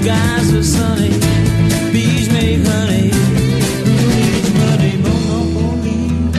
skies are sunny, bees make honey. Who needs money monopoly?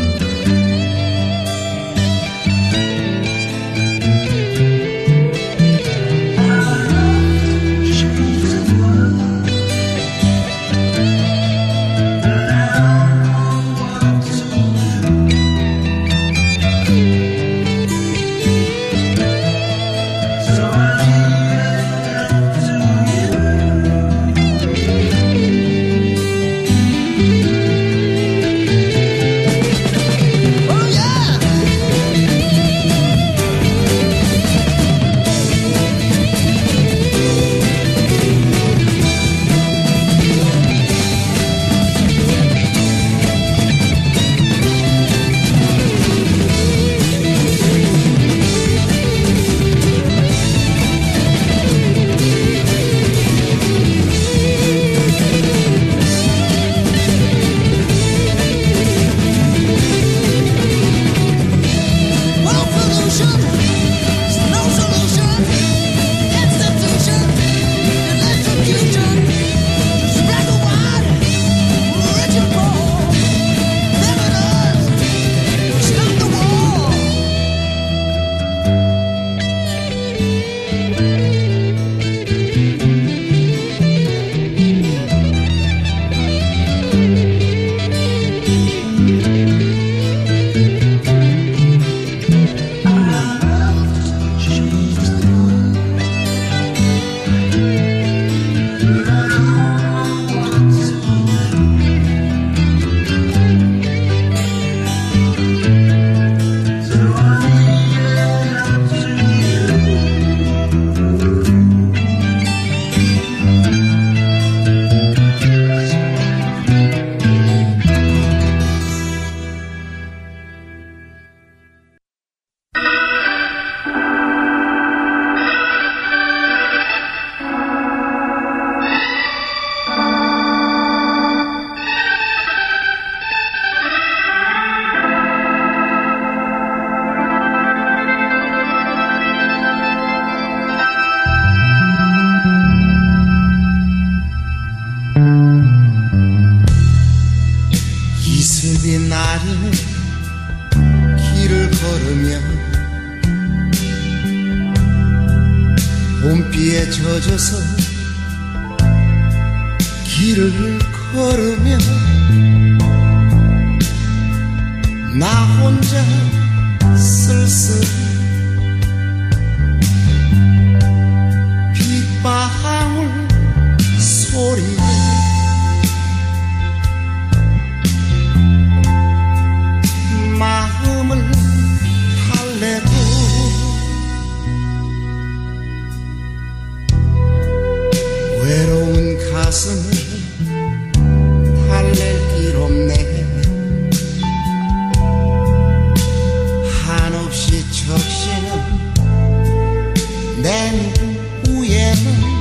이슬비 날에 길을 걸으며 봄비에 젖어서 길을 걸으며 나 혼자 쓸쓸히 빗방울 소리에 마음을 달래도 외로운 가슴을 달랠 길 없네. 한없이 적시는 내 눈위에는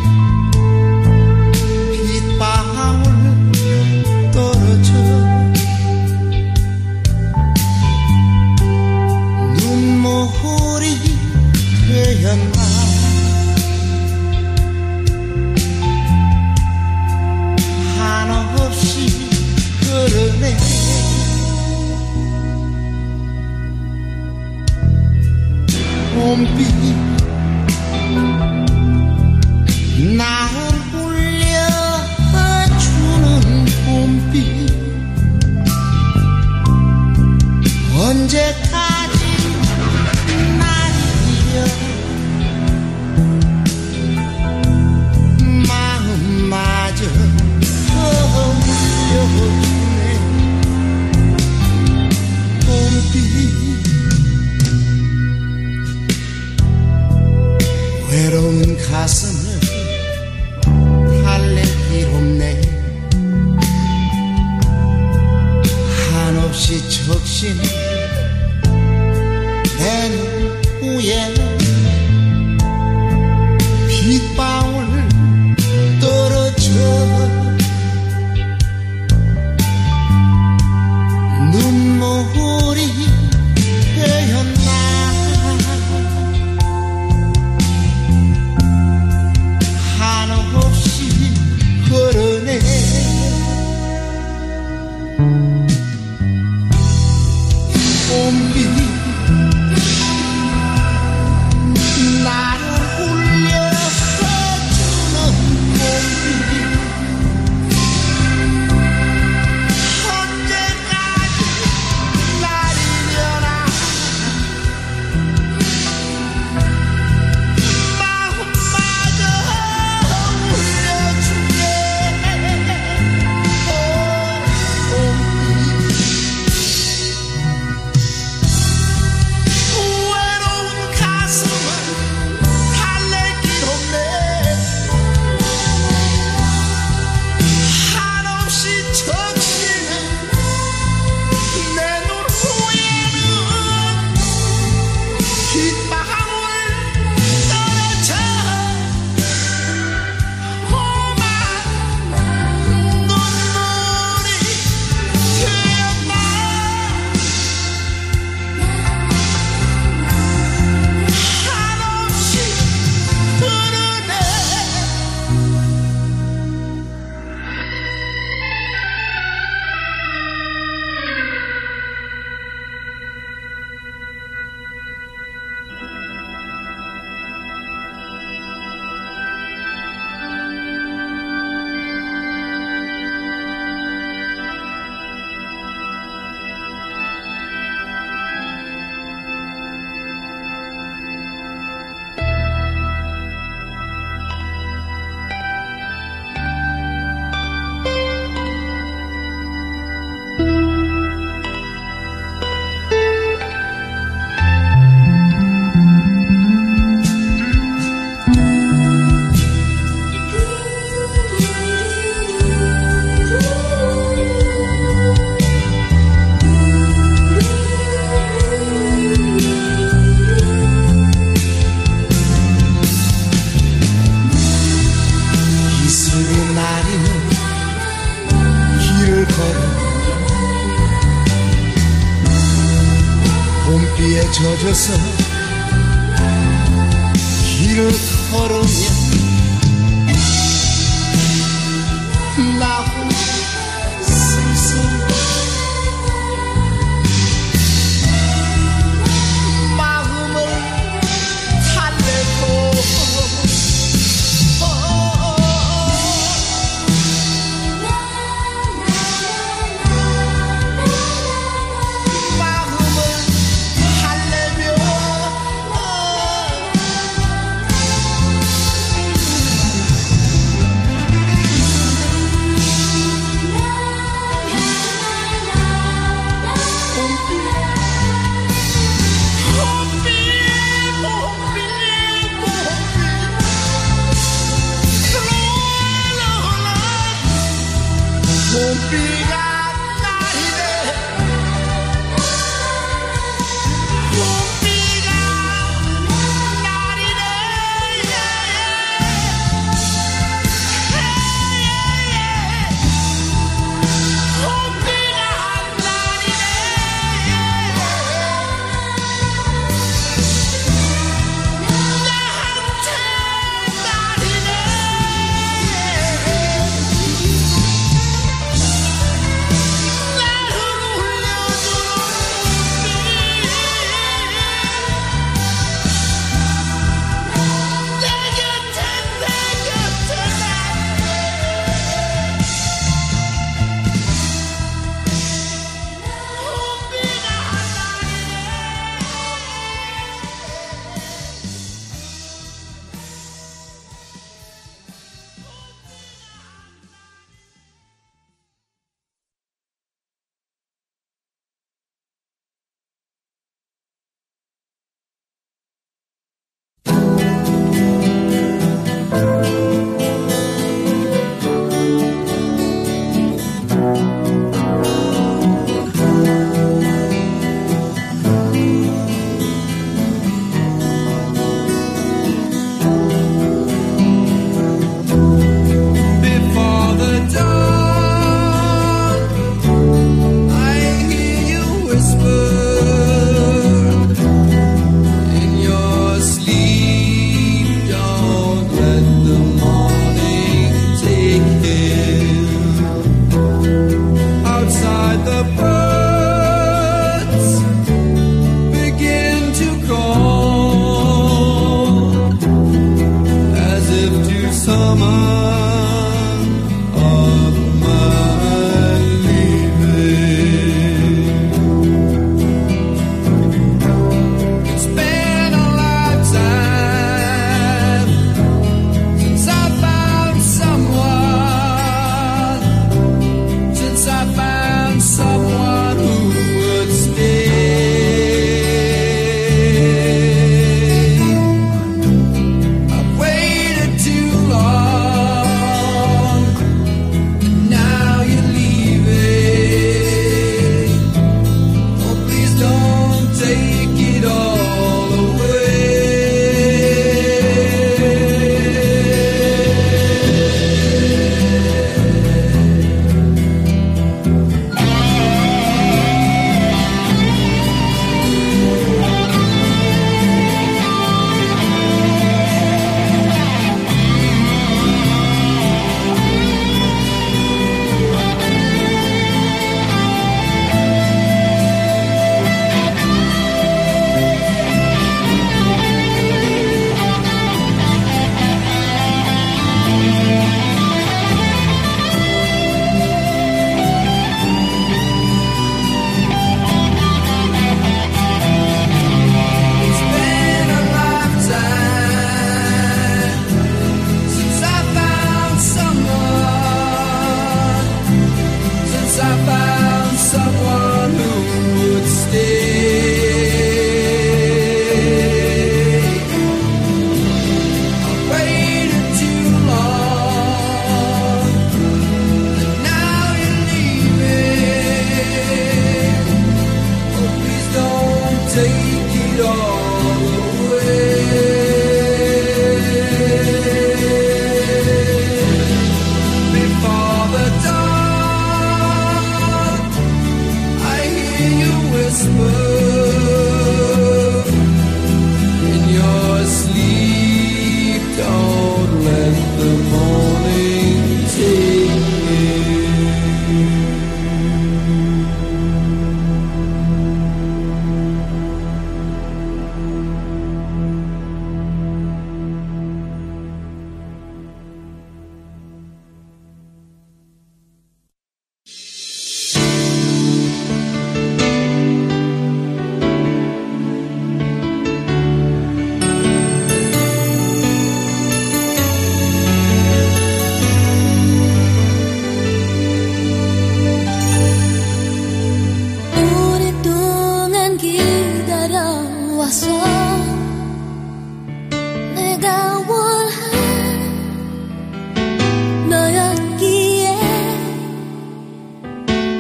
빗방울 떨어져 눈물이 되었나. 한없이 흐르네. 봄비 나를 울려주는 봄비 언제까지 날이여 마음마저 흘려주네. 봄비 외로운 가슴을 달랠 길 없네. 한없이 적신 내 눈위에는 빗방울 떨어져 눈물이 되었나. 한없이 젖어서 길을 걸으면 나 쓸쓸히 마음을 달래고 봄비가 날이네 봄비가 날이네 봄비가 날이네 나한테 날이네 I've waited too long.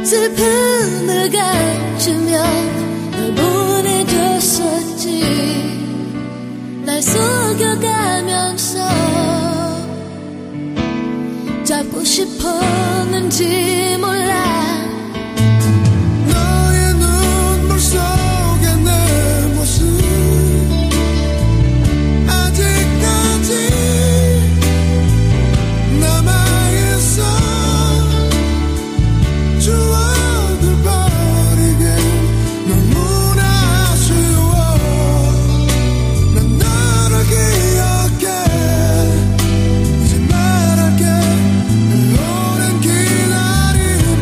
슬픔을 감추며 널 보내줬었지. 날 속여가면서 잡고 싶었는지 몰라. 너의 눈물 속에 내 모습 아직까지 남아있어. 추억을 버리긴 너무나 아쉬워. 난 너를 기억해. 이제 말할게. 오랜 기다림을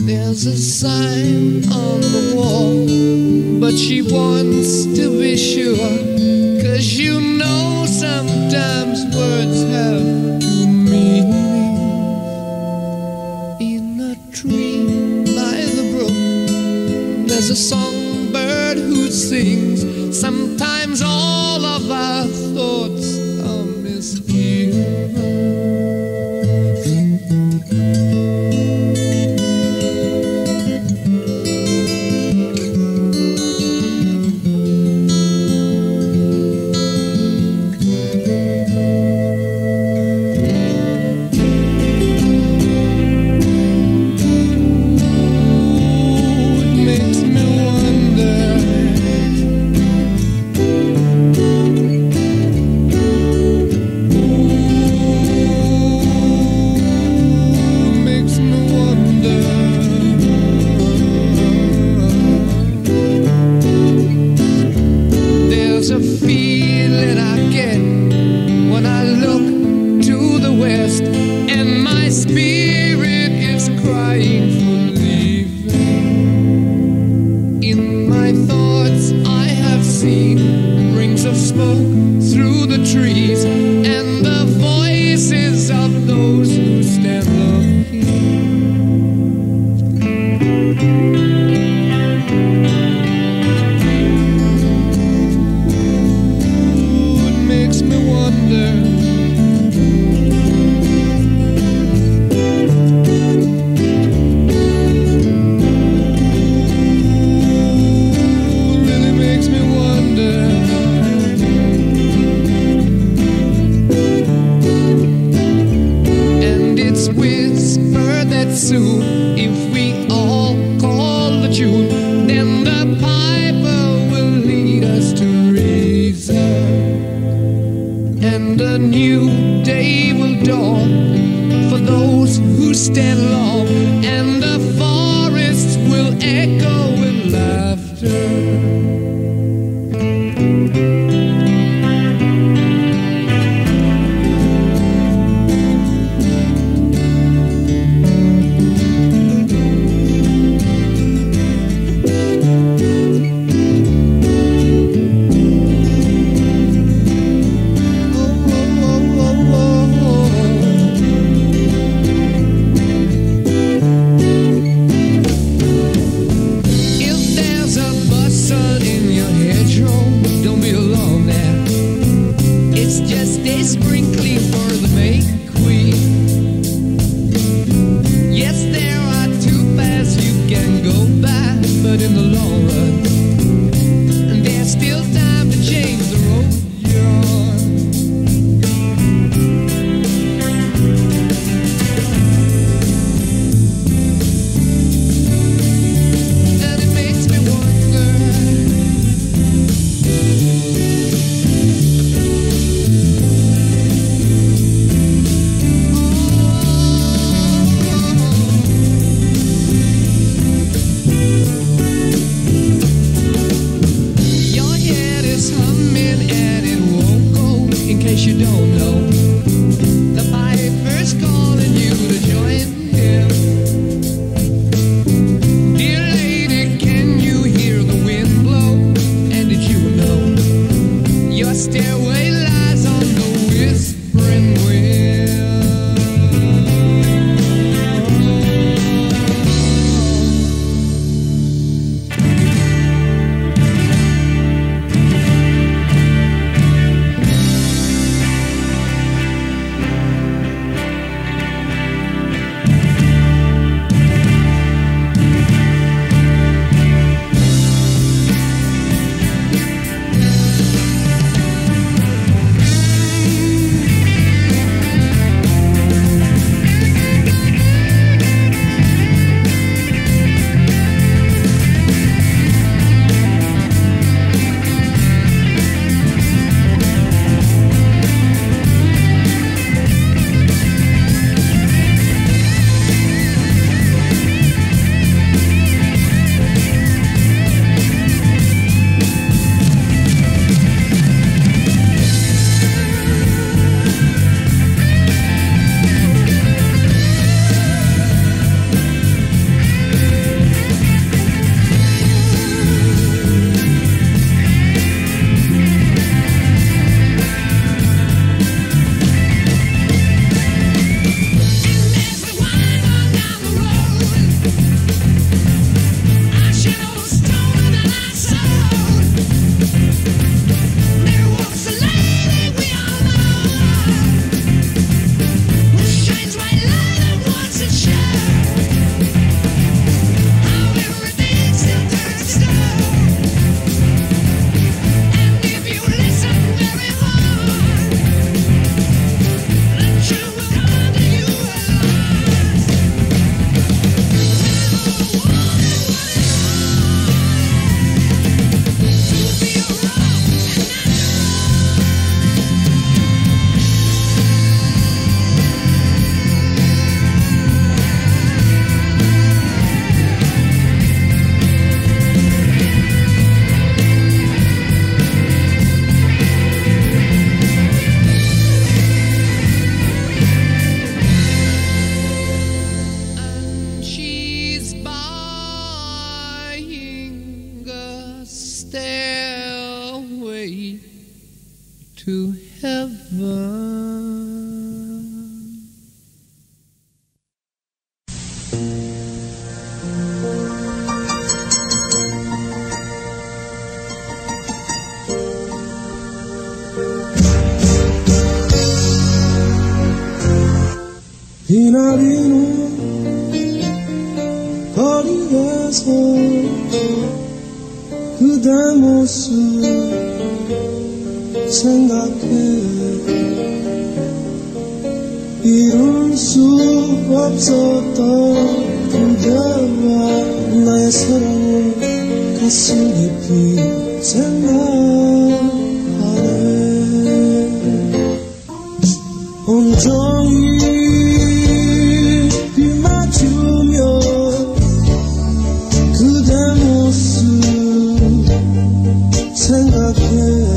There's a sign on the wall, but she wants to be sure. 'Cause you know sometimes words have two meanings. In a tree by the brook, there's a songbird who sings. Sometimes all of our thoughts are misgiven. stairway to heaven. 비나리는 거리에서 그대 모습 생각해 이룰 수 없었던 그대와 나의 사랑을 가슴 깊이 생각하네 온종일 비 맞추며 그대 모습 생각해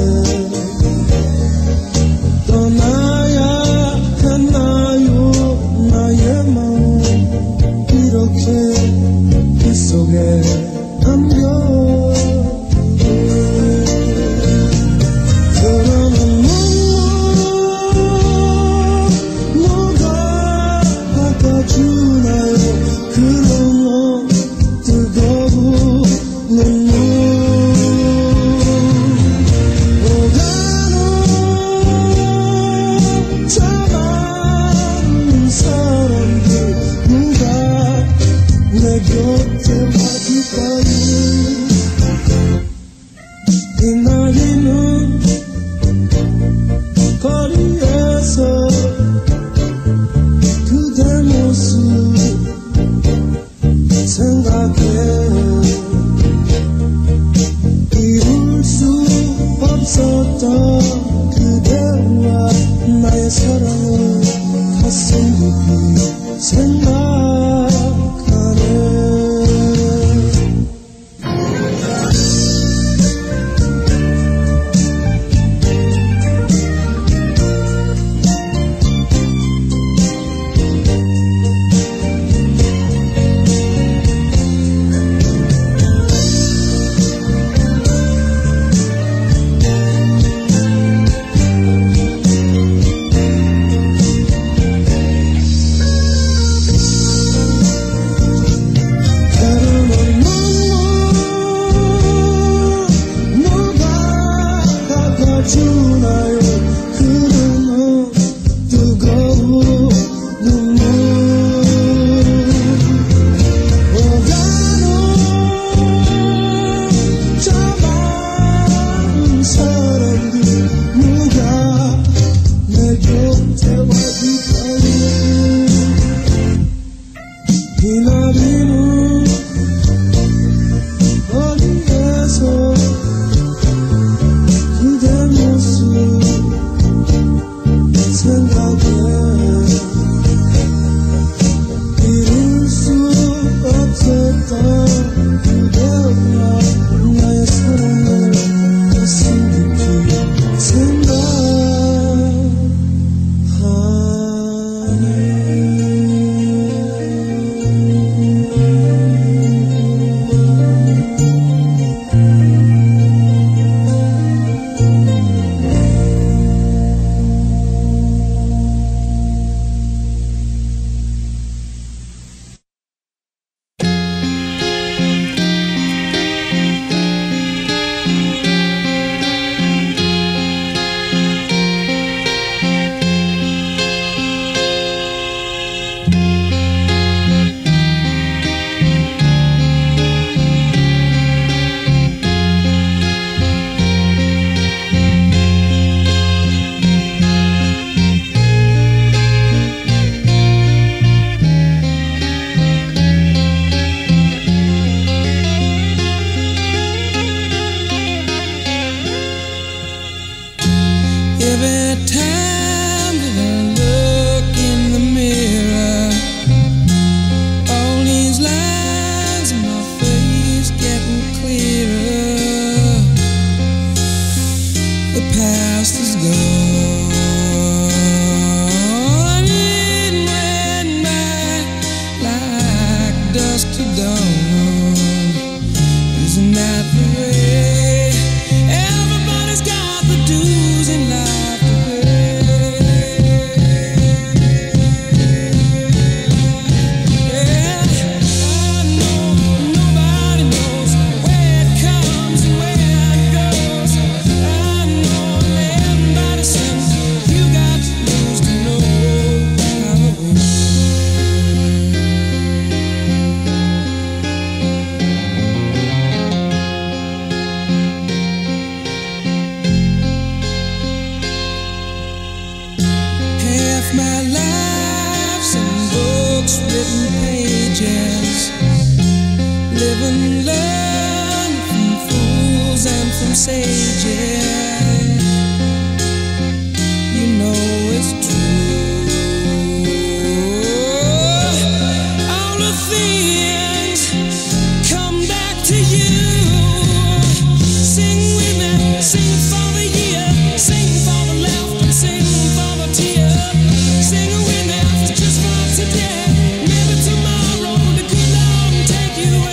떠나야 했나요 나의 마음 이렇게 빗 속에 안겨 주나요 그런 뜨거운 눈물 오가는 저 많은 사람들 누가 내 곁에 와줄까요 이 나이는 거리에서 그대 모습 생각해 이룰 수 없었던 그대와 나의 사랑을 가슴 깊이 생각하네 Live and learn from fools and from sages. You know it's true. All the things come back to you. Sing with me, sing for the year, sing for the laughter, sing for the tear. Sing with me just for today. Maybe tomorrow the good Lord will take you away.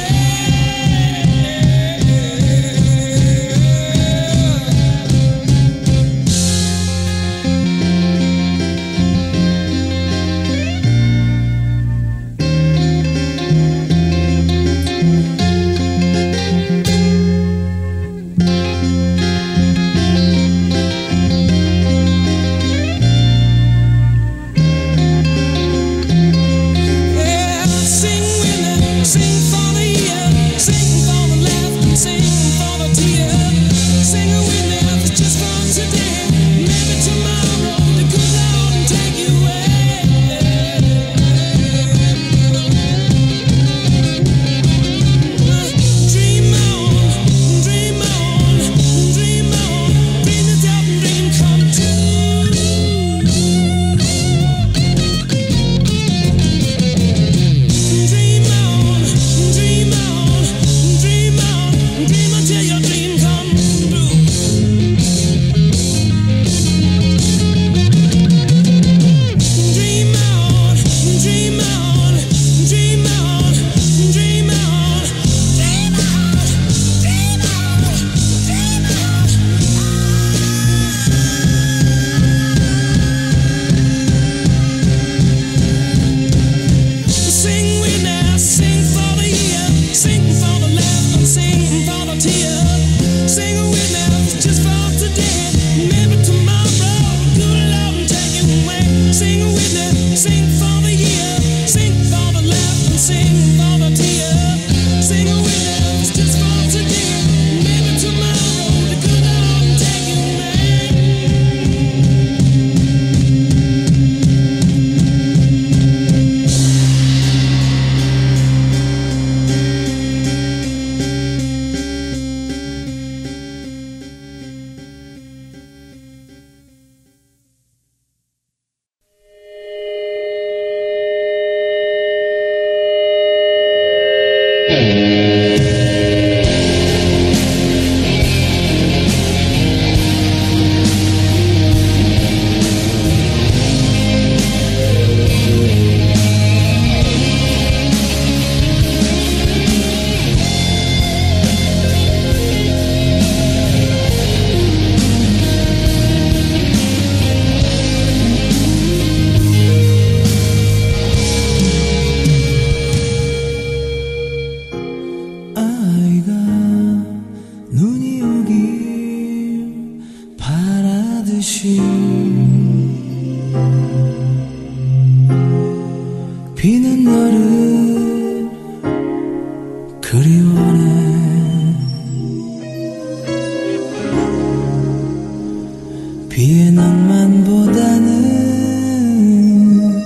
비는 너를 그리워네. 비의 낭만보다는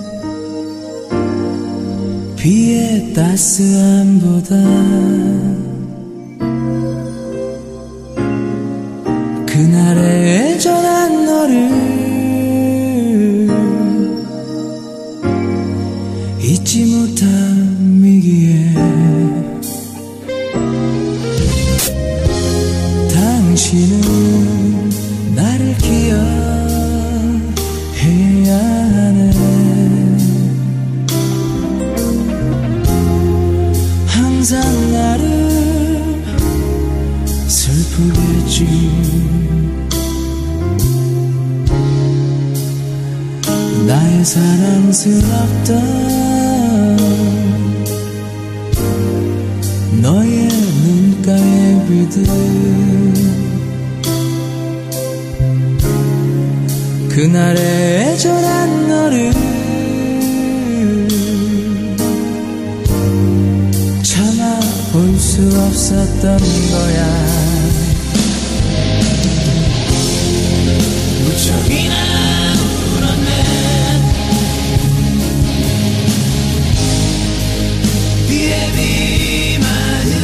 비의 따스함보다 그날의 애절한 너를 잊지 못한 미기에 당신은 나를 기억해야 하네. 항상 나를 슬프게 했지. 나의 사랑스럽던 너의 눈가의 비들 그날의 애절한 너를 참아 볼 수 없었던 거야. 무척이나 울었네. 비에 비 맞은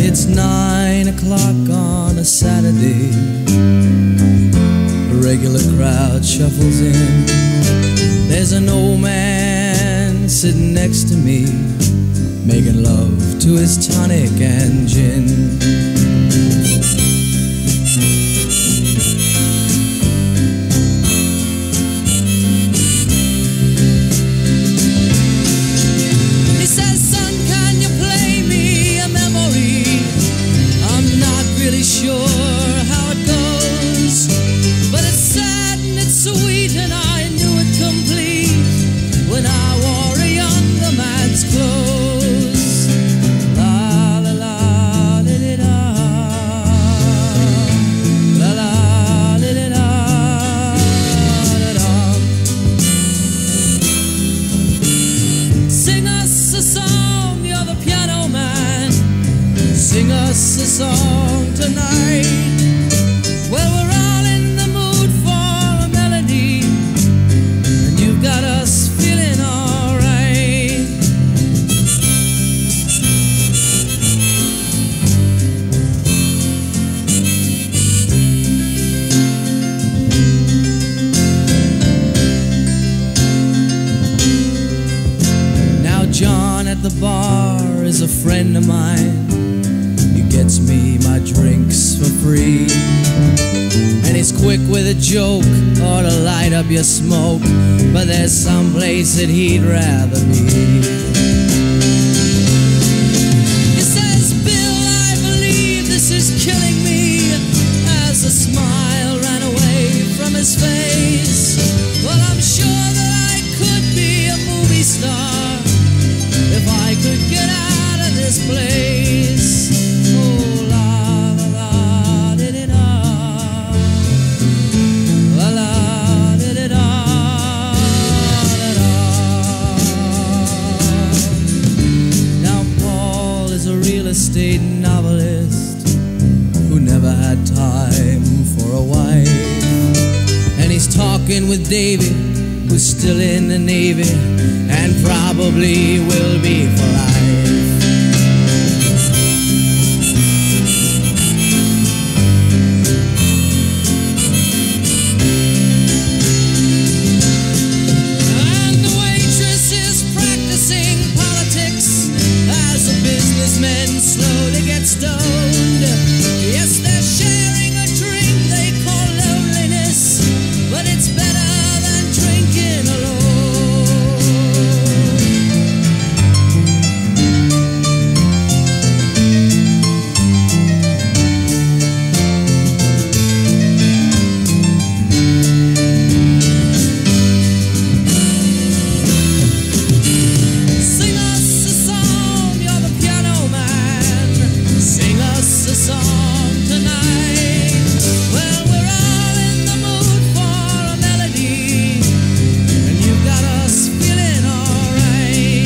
It's 9 o'clock on a Saturday. A regular crowd shuffles in. There's an old man sitting next to me, making love to his tonic and gin. He says, son, can you play me a memory? I'm not really sure how it goes, but it's sad and it's sweet, and I knew it complete when I wore a younger man's clothes. La la la di di da, la la di di da da da. Sing us a song, you're the piano man. Sing us a song tonight. Well, we're all in the mood for a melody, and you've got us feeling alright. Now John at the bar is a friend of mine. He gets me my drinks for free, and he's quick with a joke or to light up your smoke, but there's some place that he'd rather be. He says, Bill, I believe this is killing me, as a smile ran away from his face. Well, I'm sure that I could be a movie star if I could get out of this place. Oh, la la la di di da, la la di di da da da. Now Paul is a real estate novelist who never had time for a wife, and he's talking with Davy, who's still in the Navy and probably will be for life. And the waitress is practicing politics as the businessmen slowly get stoned. Yes, they're sharing a drink they call loneliness, but it's better than drinking alone. Sing us a song, you're the piano man. Sing us a song tonight. Well, we're all in the mood for a melody, and you've got us feeling alright.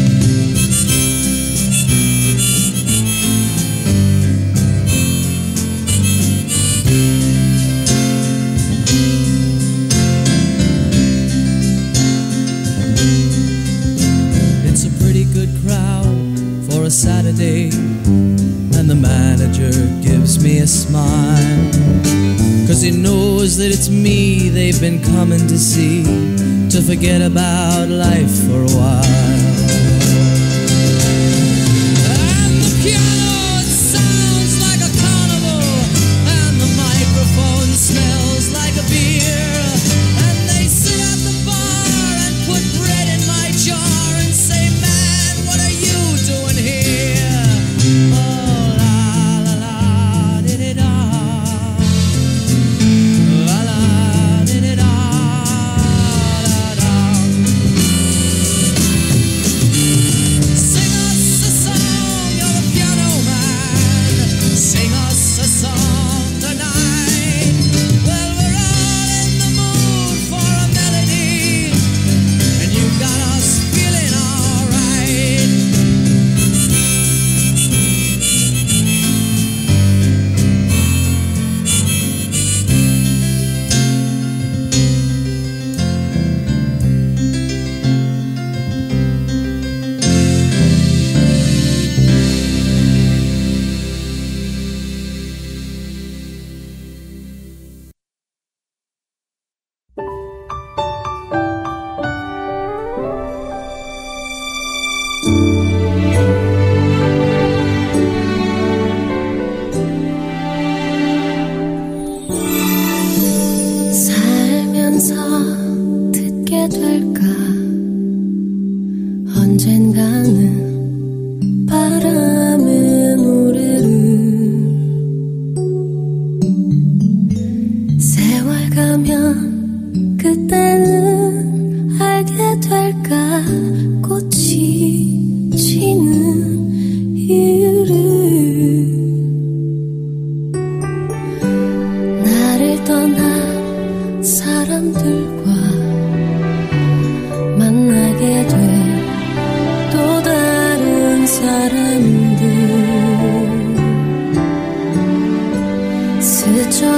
It's a pretty good crowd for a Saturday, and the manager gives me a smile, 'cause he knows that it's me they've been coming to see, to forget about life for a while. And the piano, it sounds like a carnival, and the microphone smells like a beer. And they sit at the bar and put bread in my jar and say, man, what are you doing here? Oh, la la la di di da, la la di di da da da. Sing us a song, you're the piano man.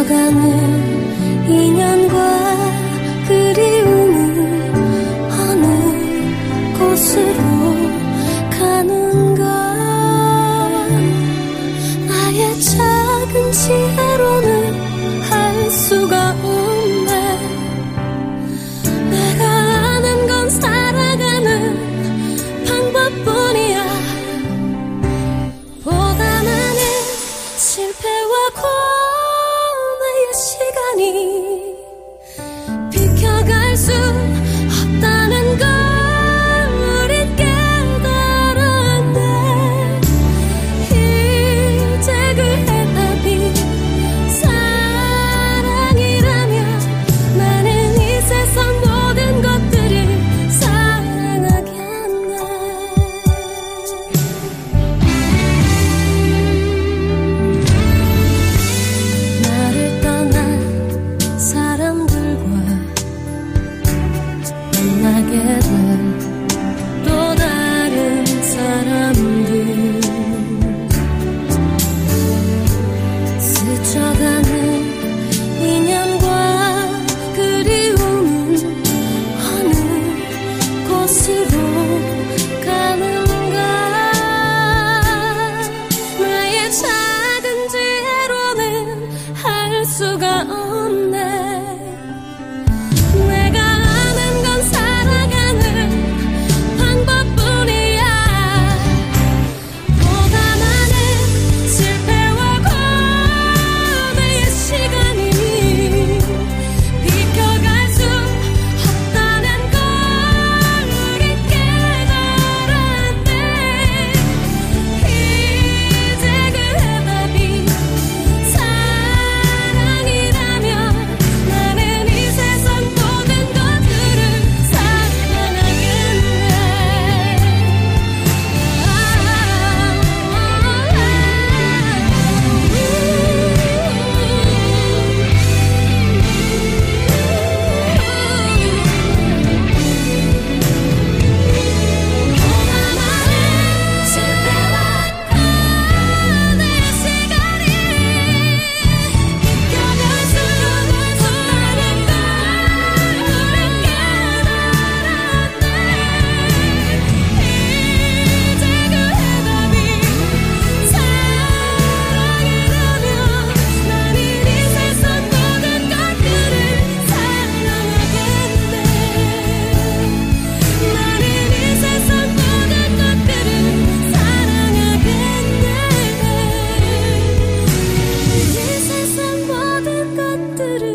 스쳐가는 인연과 그리움은 어느 곳으로 가는가. 나의 작은 지혜로는 할 수가 없네. 내가 아는 건 살아가는 방법뿐이야. 보다 많은 실패와 고뇌의 시간이 비켜갈 수 없다는 걸 우린 깨달았네. 이제 그 해답이 사랑이라면 나는 이 세상 모든 것들을 사랑하겠네. 나를 떠난 사람들과 만나게 될 또 다른 사람들, 스쳐가는 인연과 그리움은 어느 곳으로 가는가. 나의 작은 지혜로는 할 수가 없네. 내가 아는 건 살아가는 방법뿐이야. 보다 많은 실패와 고뇌의 시간이 비켜갈 수 없다는 걸 우리 깨달았네. 이제 그 해답이 사랑이라면 나는 이 세상 모든 것들을 사랑하겠네. 보다 많은 실패와 고뇌의 시간이 비켜갈 수 없다는 걸 우린 깨달았네. 이제 그 해답이 사랑이라면 나는 이 세상 모든 것들을 사랑하겠네. 나는 이 세상 모든 것들을 사랑하겠네. 이 세상 모든 것들을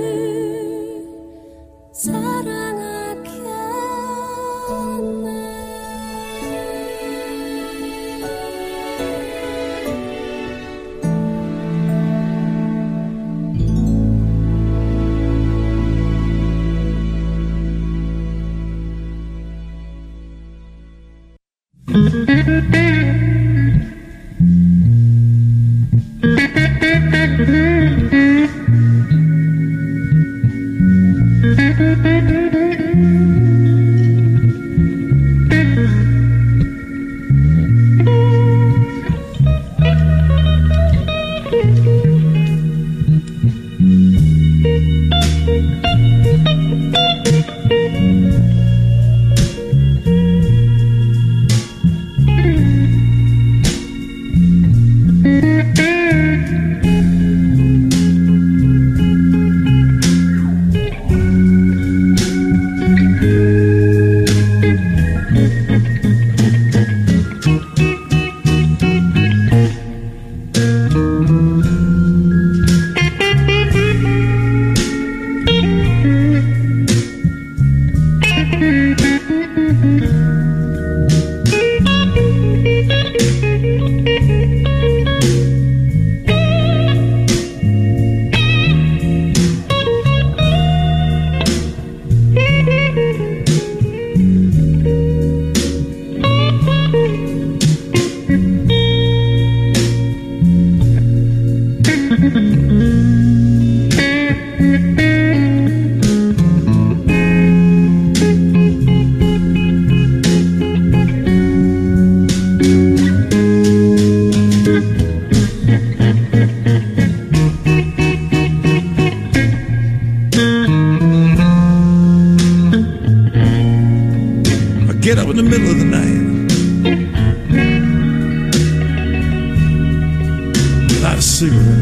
light a cigarette.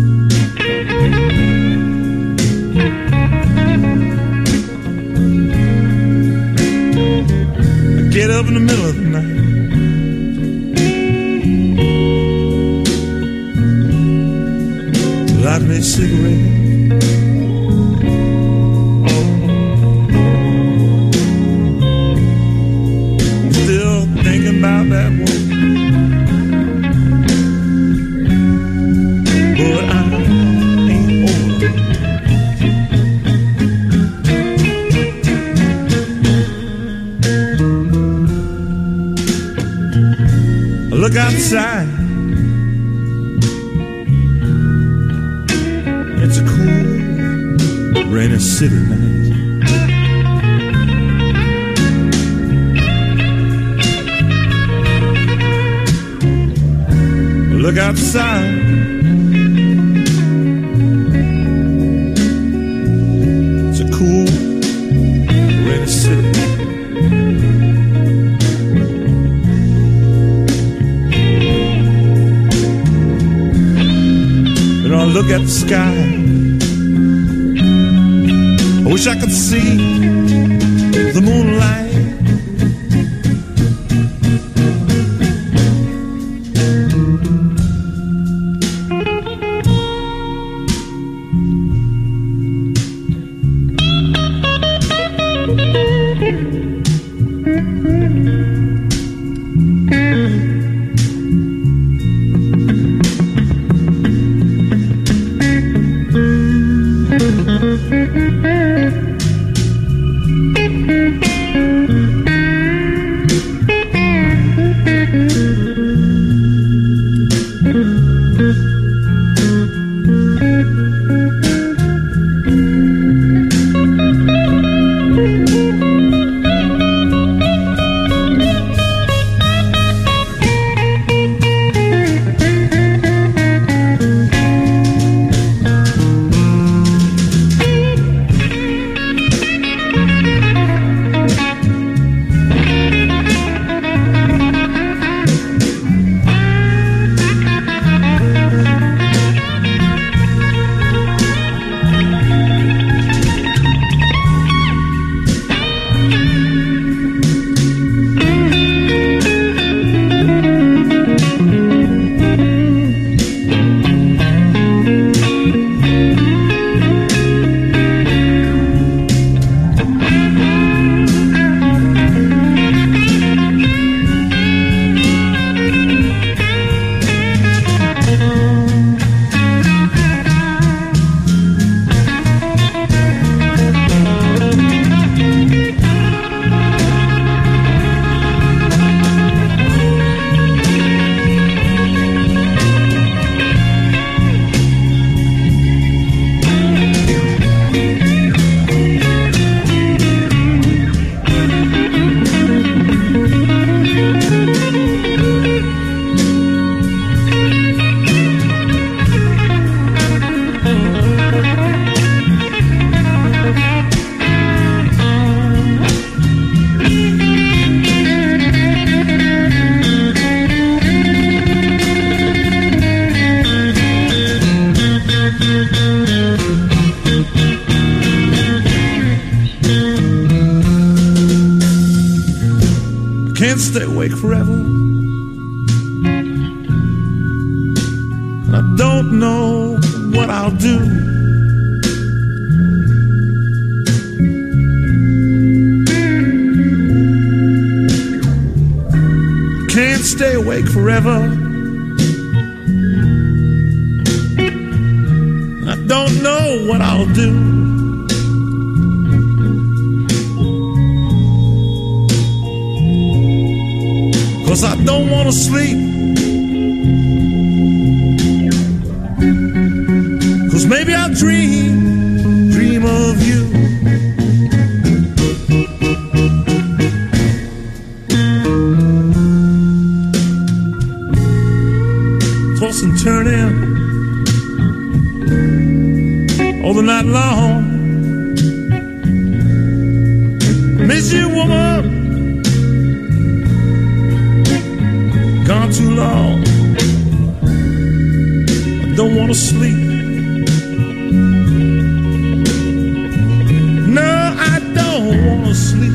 I get up in the middle of the night. Light me a cigarette. Still thinking about that woman, but I ain't over. I look outside. It's a cool, rainy city night. Look outside. It's a cool, rainy city. And I look at the sky. I wish I could see the moonlight. Can't stay awake forever. I don't know what I'll do. Can't stay awake forever. I don't know what I'll do. 'Cause I don't want to sleep. 'Cause maybe I'll dream of you. Toss and turning all the night long. Miss you, woman. Gone too long. I don't want to sleep. No, I don't want to sleep.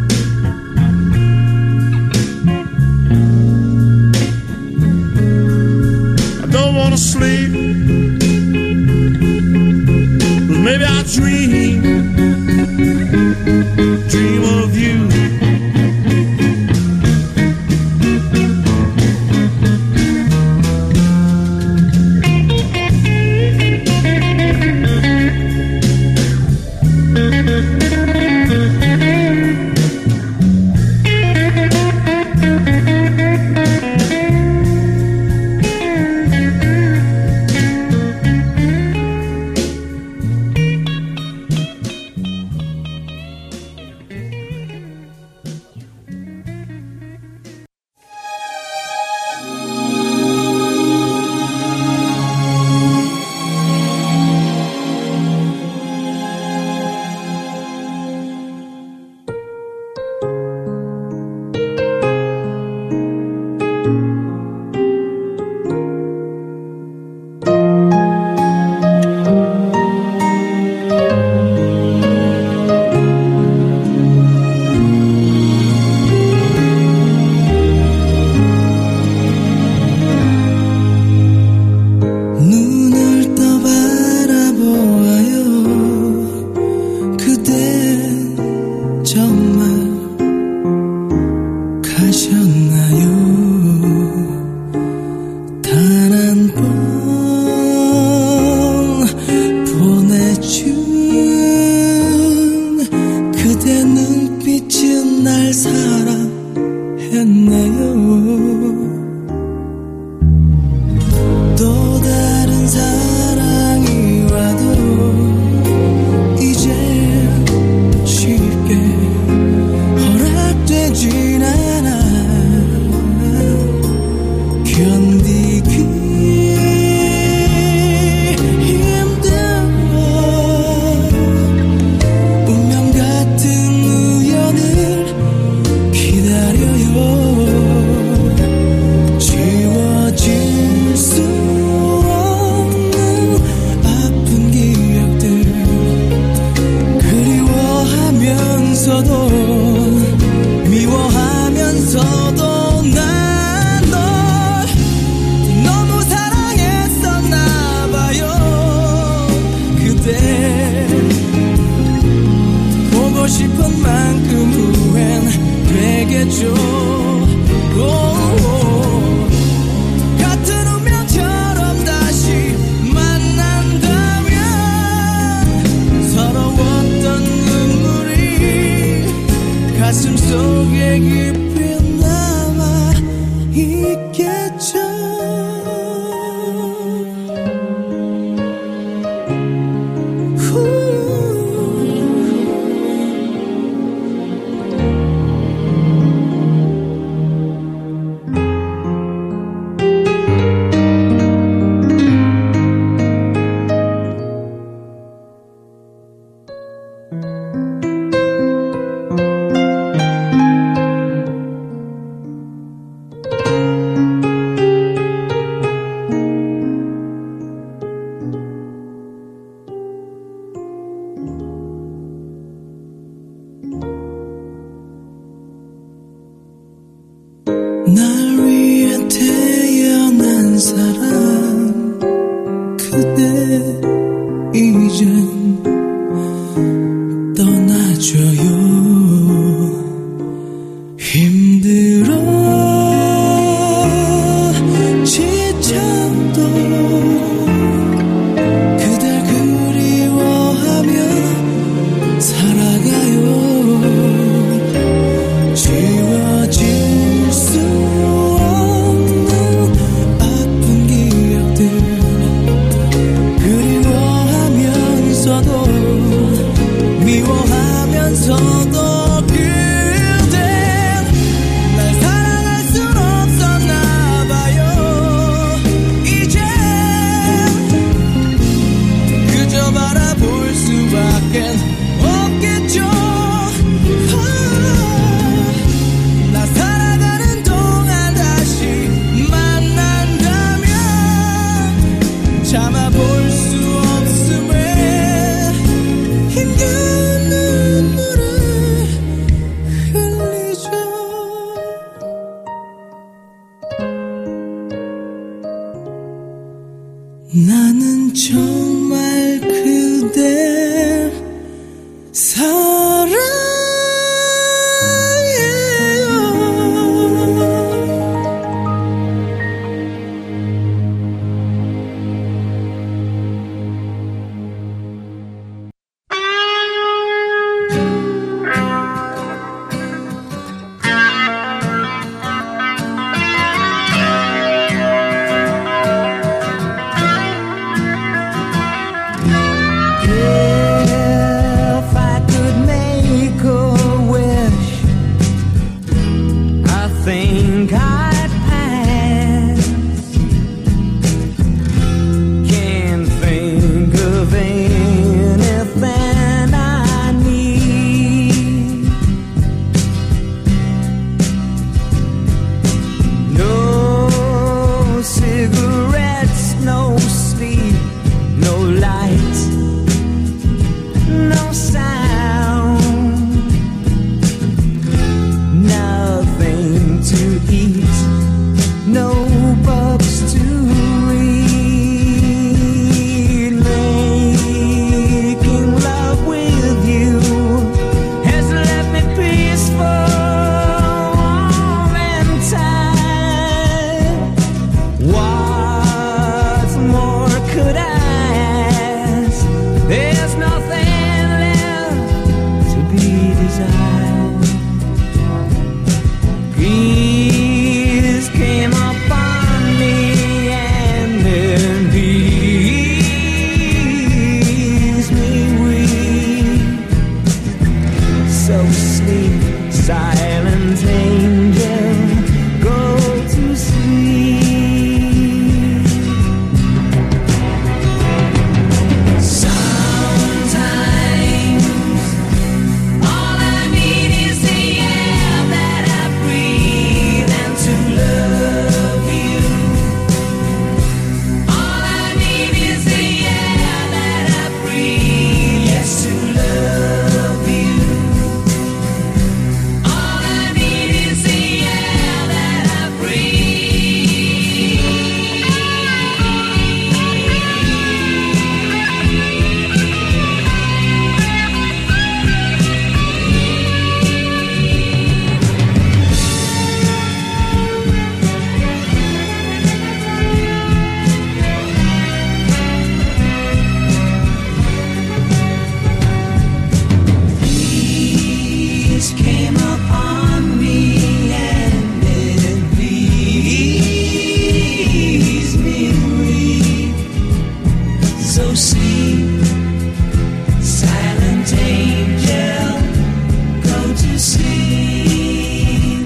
I don't want to sleep. 'Cause maybe I'll dream of you. 참아볼 수 없음에 힘든 눈물을 흘리죠. 나는 정말 그댈 사랑해요. If I could make a wish, I think I'd pass. Can't think of anything I need. No cigarettes, no sleep, no light, no sound, nothing to eat, no books to read. Making love with you has left me peaceful all in time. What more could I ask? There's nothing left to be desired. Peace came upon me and then peace me weak. So sleep, silent angel, go to sleep. Sometimes all I need is the air that I breathe and to love you. All I need is the air that I breathe, yes, to love you. All I need is the air that I Peace came upon me and it pleased me weak. So sleep, silent angel, go to sleep.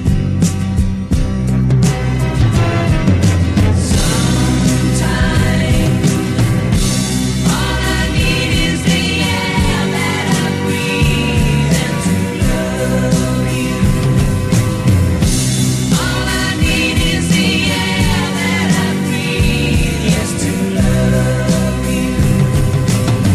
Sometimes all I need is the air that I breathe and to love you. All I need is the air that I breathe, yes, to love you.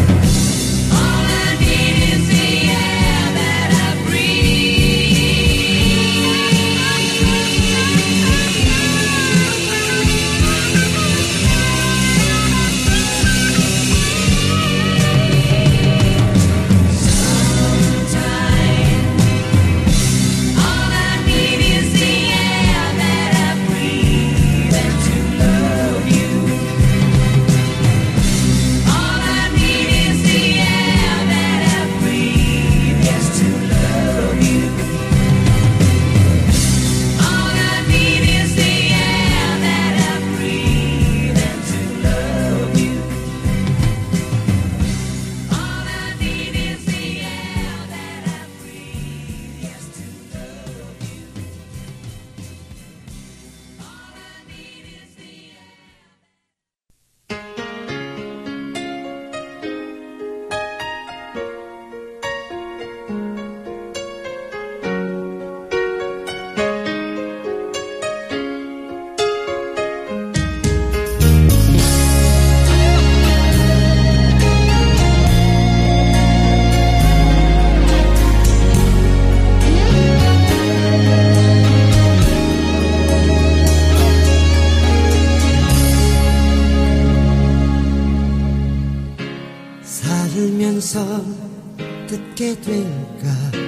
살면서 듣게 될까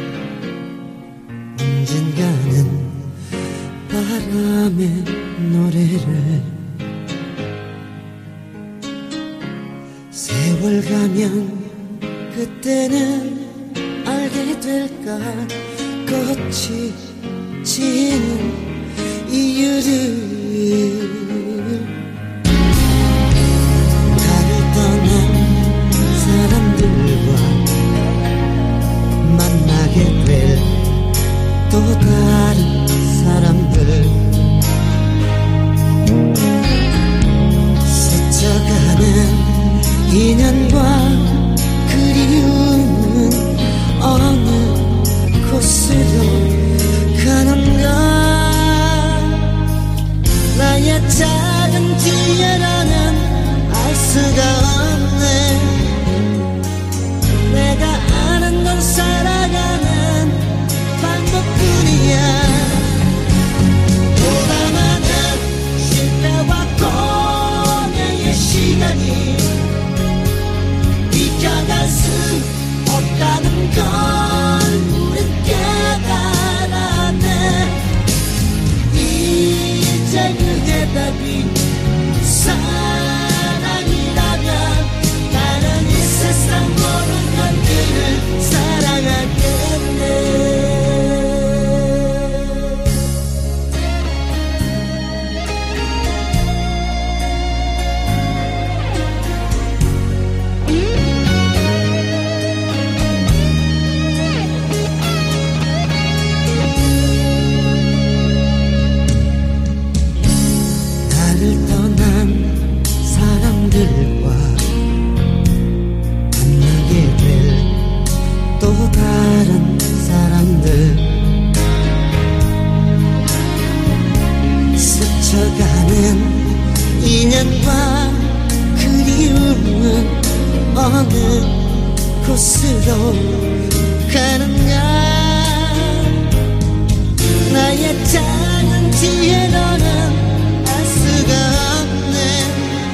언젠가는 바람의 노래를 세월 가면 그때는 알게 될까 꽃이 지는 이유를 나를 떠난 사람들과 만나게 될 또 다른 사람들 스쳐가는 인연과 그리움은 어느 곳으로 가는가 나의 작은 뒤에라는 알 수가 없네 내가 아는 건 살아가는 방법뿐이야 보다 많은 실패와 고뇌의 시간이 비켜갈 수 없다는 걸 우린 깨달았네 이제 그 해답이 사랑이라면 나는 이 세상 모든 것들을 사랑하겠네 나를 떠난 사람들과 만나게 될 또 다른 사람들 스쳐가는 인연과 그리움은 어느 곳으로 가는가 나의 작은 뒤에너는 알 수가 없네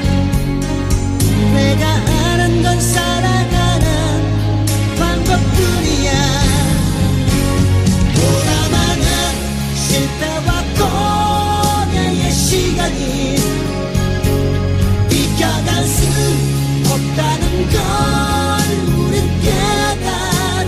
내가 아는 건 살아가는 방법뿐이야 보다 많은 실패와 고뇌의 시간이 비켜갈 수 없다는 걸 우린 깨달았네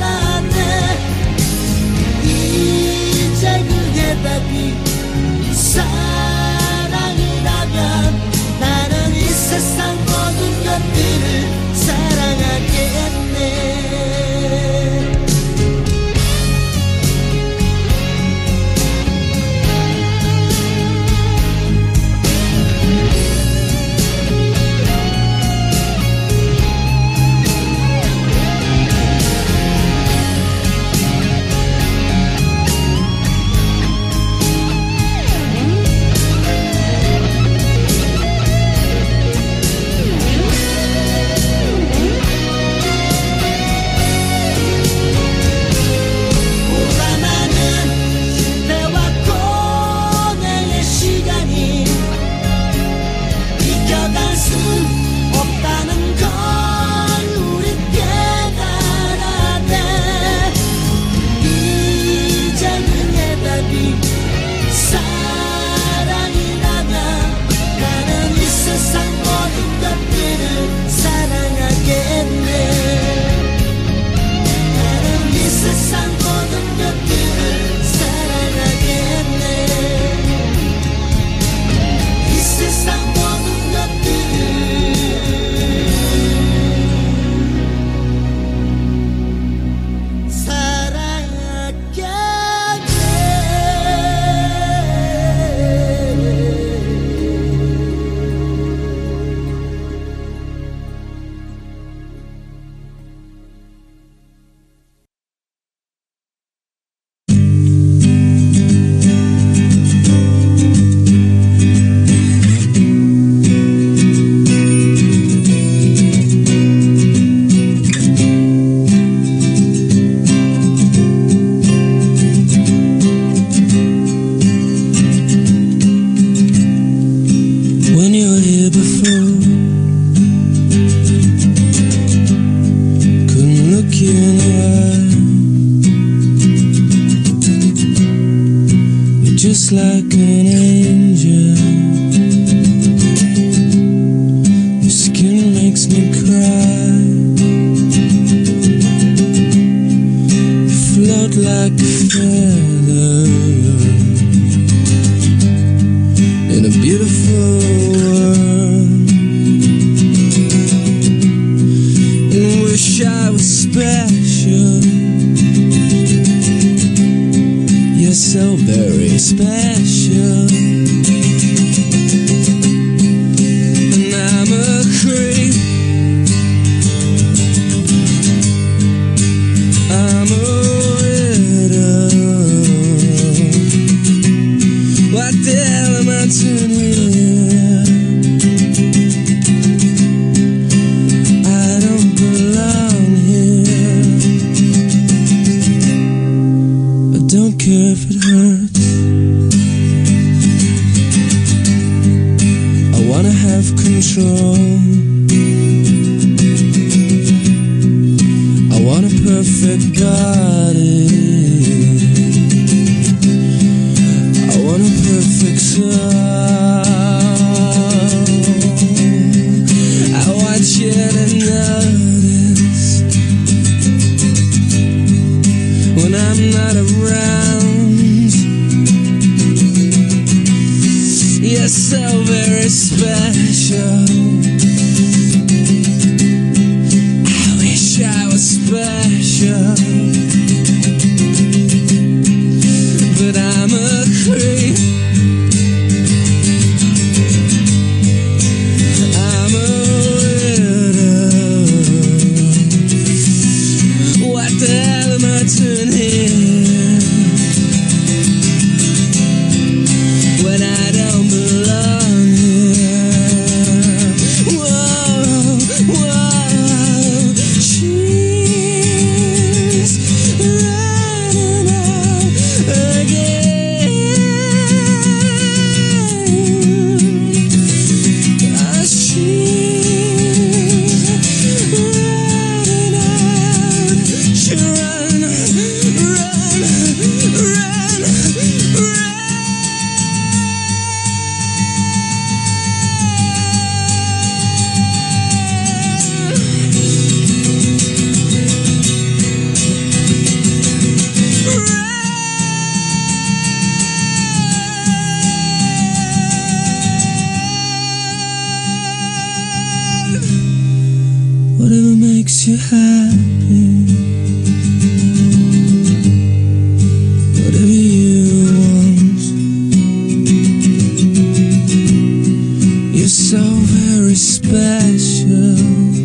like an angel. Your skin makes me cry. You float like a feather in a beautiful world. And wish I was special. You're so very special. And I'm a creep. I'm a widow. What the hell am I doing here? I don't belong here. I don't care if it hurts. I wanna have control. I want a perfect body. I want a perfect soul. I want you to notice when I'm not around. You're so very special. I wish I was special, but I'm a creep. I'm a widow. What the hell am I doing here when I don't belong here? Whoa, whoa, she's running out again. She's running out. She run, run. Whatever makes you happy, whatever you want. You're so very special.